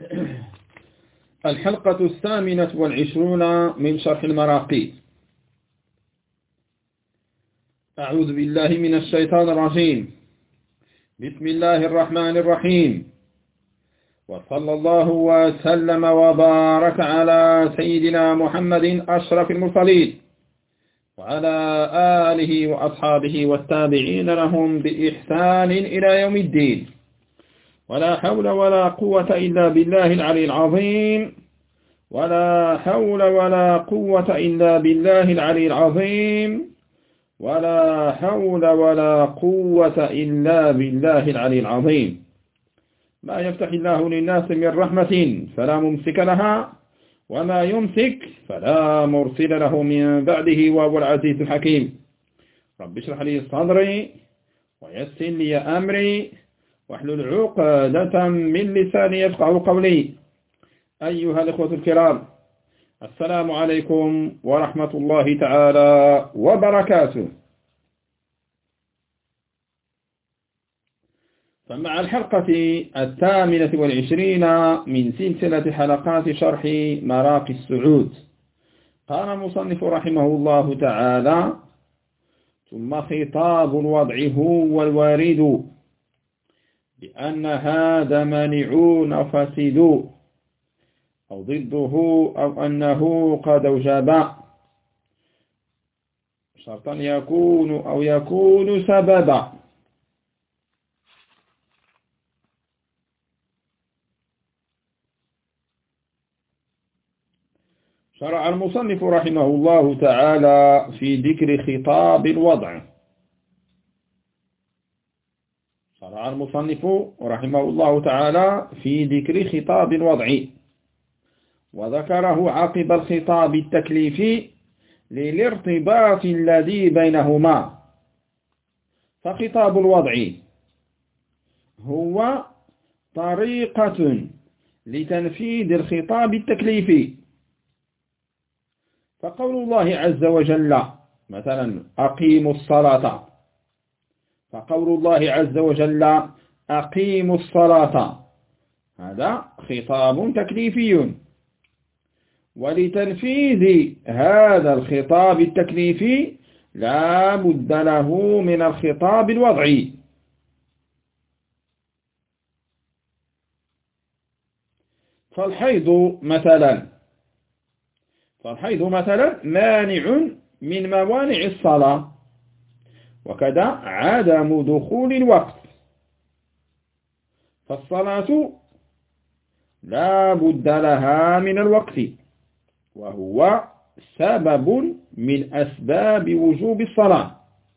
الحلقة 28 من شرح المراقي. أعوذ بالله من الشيطان الرجيم. بسم الله الرحمن الرحيم، وصلى الله وسلم وبارك على سيدنا محمد أشرف المرسلين وعلى آله وأصحابه والتابعين لهم بإحسان إلى يوم الدين، ولا حول ولا قوة إلا بالله العلي العظيم، ولا حول ولا قوة إلا بالله العلي العظيم، ولا حول ولا قوة إلا بالله العلي العظيم. ما يفتح الله للناس من رحمة فلا ممسك لها، وما يمسك فلا مرسل له من بعده، وهو العزيز الحكيم. رب اشرح لي صدري ويسر لي أمري واحلل عقدة من لساني يفقهوا قولي. أيها الإخوة الكرام، السلام عليكم ورحمة الله تعالى وبركاته. فمع الحلقة 28 من سلسلة حلقات شرح مراقي السعود، قال المصنف رحمه الله تعالى: ثم خطاب الوضع هو الوارد بأن هذا مانعون فاسد، أو ضده أو أنه قد أوجب شرطا يكون أو يكون سببا. شرع المصنف رحمه الله تعالى في ذكر خطاب الوضع. شرع المصنف رحمه الله تعالى في ذكر خطاب الوضع، وذكره عقب الخطاب التكليفي للارتباط الذي بينهما. فخطاب الوضع هو طريقة لتنفيذ الخطاب التكليفي. فقول الله عز وجل مثلا أقيموا الصلاة، فقول الله عز وجل أقيموا الصلاة هذا خطاب تكليفي، ولتنفيذ هذا الخطاب التكليفي لا بد له من الخطاب الوضعي. فالحيض مثلا مانع من موانع الصلاة، وكذا عدم دخول الوقت. فالصلاة لا بد لها من الوقت، وهو سبب من أسباب وجوب الصلاة.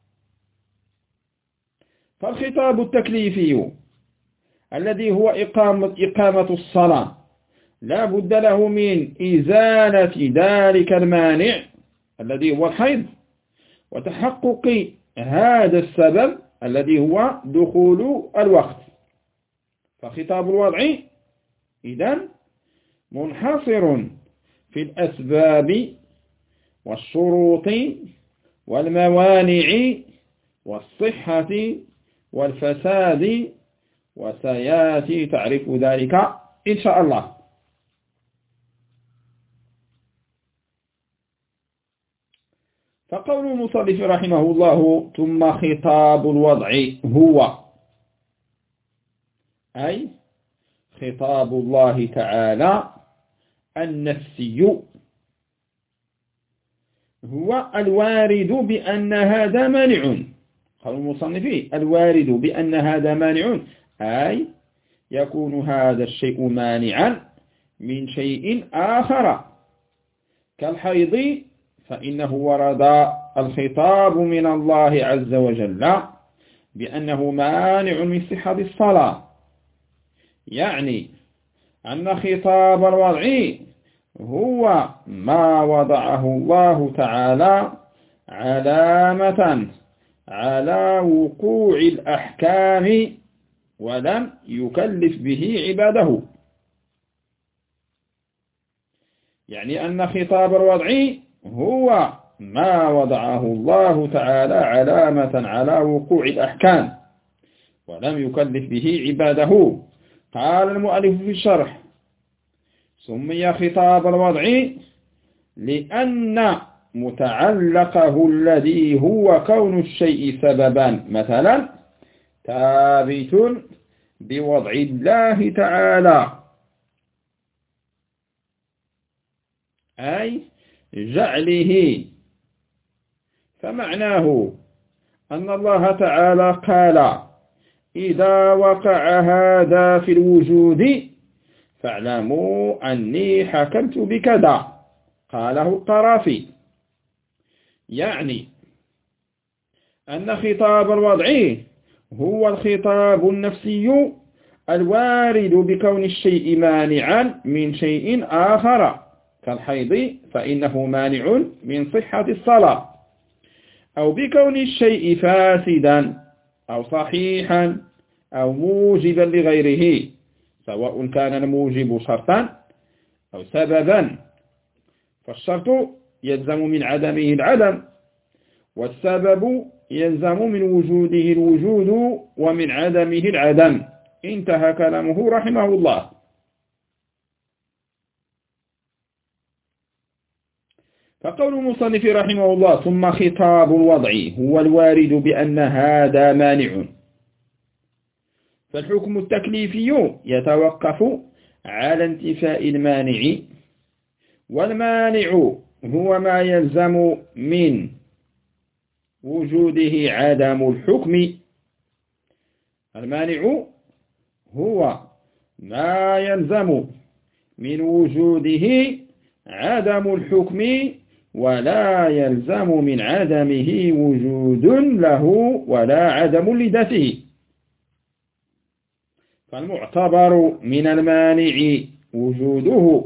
فالخطاب التكليفي الذي هو إقامة الصلاة لا بد له من إزالة ذلك المانع الذي هو الحيض، وتحقق هذا السبب الذي هو دخول الوقت. فخطاب الوضع إذن منحصر في الأسباب والشروط والموانع والصحة والفساد، وسيأتي تعرف ذلك إن شاء الله. فقول المصنف رحمه الله: ثم خطاب الوضع هو، أي خطاب الله تعالى النفسي، هو الوارد بأن هذا مانع. قال المصنف الوارد بأن هذا مانع، أي يكون هذا الشيء مانعا من شيء آخر كالحيض، فإنه ورد الخطاب من الله عز وجل بأنه مانع من صحة الصلاة. يعني أن خطاب الوضع هو ما وضعه الله تعالى علامة على وقوع الأحكام ولم يكلف به عباده. يعني أن خطاب الوضع هو ما وضعه الله تعالى علامة على وقوع الأحكام ولم يكلف به عباده. قال المؤلف في الشرح: سمي خطاب الوضع لأن متعلقه الذي هو كون الشيء سببا مثلا ثابت بوضع الله تعالى، أي جعله. فمعناه أن الله تعالى قال: إذا وقع هذا في الوجود فاعلموا أني حكمت بكذا، قاله القرافي. يعني أن خطاب الوضع هو الخطاب النفسي الوارد بكون الشيء مانعا من شيء آخر، كالحيض فإنه مانع من صحة الصلاة، أو بكون الشيء فاسدا أو صحيحا أو موجبا لغيره، سواء كان الموجب شرطا أو سببا. فالشرط يلزم من عدمه العدم، والسبب يلزم من وجوده الوجود ومن عدمه العدم. انتهى كلامه رحمه الله. فقول المصنف رحمه الله: ثم خطاب الوضع هو الوارد بأن هذا مانع. فالحكم التكليفي يتوقف على انتفاء المانع، والمانع هو ما يلزم من وجوده عدم الحكم. المانع هو ما يلزم من وجوده عدم الحكم، ولا يلزم من عدمه وجود له ولا عدم لذاته. فالمعتبر من المانع وجوده.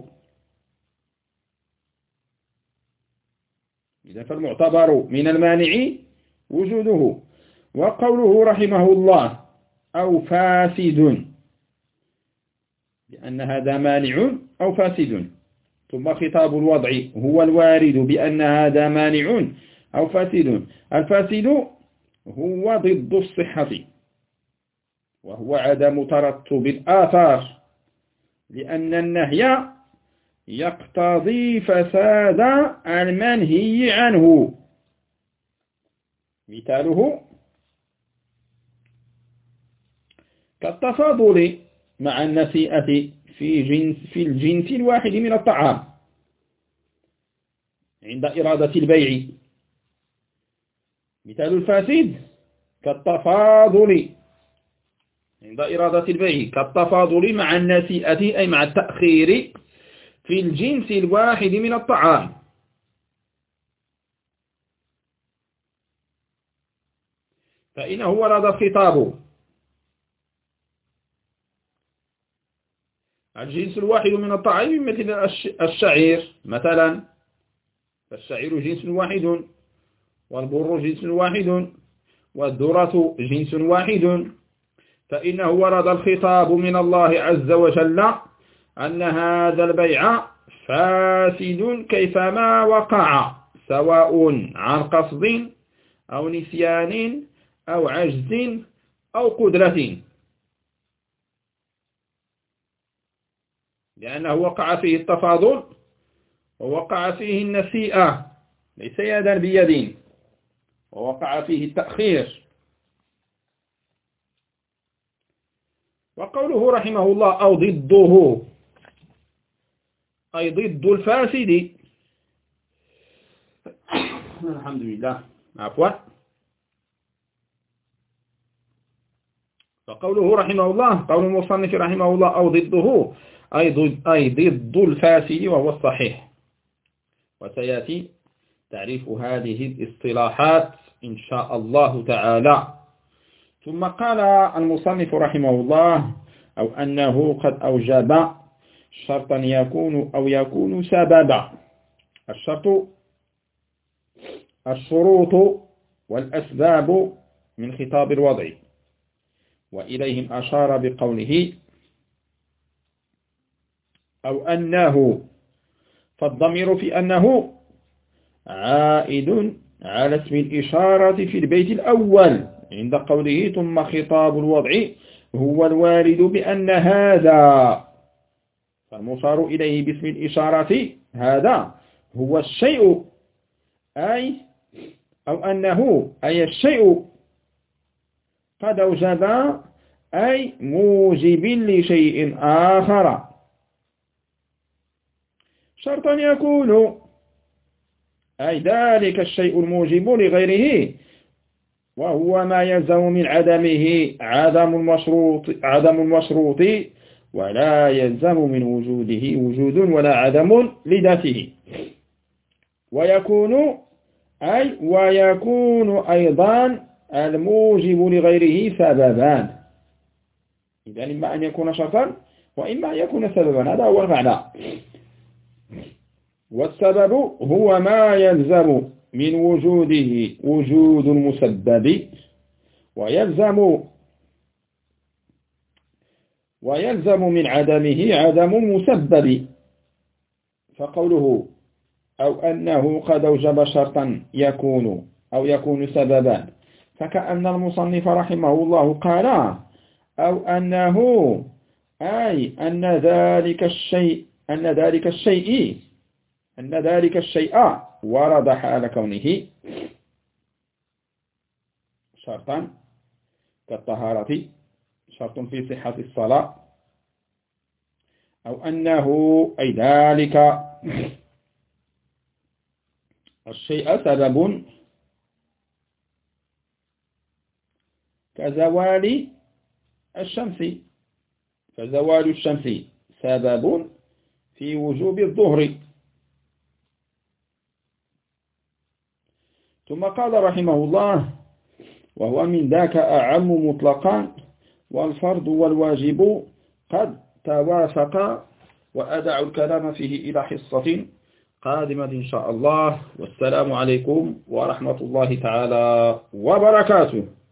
فالمعتبر من المانع وجوده. وقوله رحمه الله: أو فاسد، لأن هذا مانع أو فاسد. ثم خطاب الوضع هو الوارد بأن هذا مانع أو فاسد. الفاسد هو ضد الصحة، وهو عدم ترتب الآثار، لأن النهي يقتضي فساد المنهي عنه. مثاله كالتفاضل مع النسيئة في الجنس الواحد من الطعام عند إرادة البيع. مثال الفاسد كالتفاضل عند إرادة البيع، كالتفاضل مع النسيئة أي مع التأخير في الجنس الواحد من الطعام. فإنه ورد الخطاب الجنس الواحد من الطعام مثل الشعير مثلا، فالشعير جنس واحد، والبر جنس واحد، والذرة جنس واحد. فإنه ورد الخطاب من الله عز وجل أن هذا البيع فاسد كيفما وقع، سواء عن قصد أو نسيان أو عجز أو قدرة، لأنه وقع فيه التفاضل ووقع فيه النسيئة ليس يدا بيد، ووقع فيه التأخير. وقوله رحمه الله: أو ضده، أي ضد الفاسد. الحمد لله، عفوا. فقوله رحمه الله، قول المصنف رحمه الله: أو ضده، أي ضد الفاسد وهو الصحيح. وسيأتي تعريف هذه الاصطلاحات إن شاء الله تعالى. ثم قال المصنف رحمه الله: أو أنه قد أوجب شرطا يكون سببا. الشروط والأسباب من خطاب الوضع، وإليهم أشار بقوله: أو أنه. فالضمير في أنه عائد على اسم الإشارة في البيت الأول عند قوله: ثم خطاب الوضع هو الوارد بأن هذا. فالمشار إليه باسم الإشارة هذا هو الشيء أو أنه أي الشيء قد أوجب أي موجب لشيء آخر شرطا يكون أي ذلك الشيء الموجب لغيره وهو ما يلزم من عدمه عدم المشروط ولا يلزم من وجوده وجود ولا عدم لذاته ويكون أيضا الموجب لغيره سببان إذن إما أن يكون شرطا وإما أن يكون سببا هذا هو المعنى والسبب هو ما يلزم من وجوده وجود المسبب ويلزم من عدمه عدم المسبب فقوله أو أنه قد أوجب شرطا يكون سببا فكأن المصنف رحمه الله قال أو أنه أي أن ذلك الشيء ورد حال كونه شرطا كالطهارة شرط في صحة الصلاة أو أنه أي ذلك الشيء سبب كزوال الشمس فزوال الشمس سبب في وجوب الظهر ثم قال رحمه الله وهو من ذاك أعم مطلقا والفرض والواجب قد توافقا وأدع الكلام فيه إلى حصة قادمة إن شاء الله والسلام عليكم ورحمة الله تعالى وبركاته.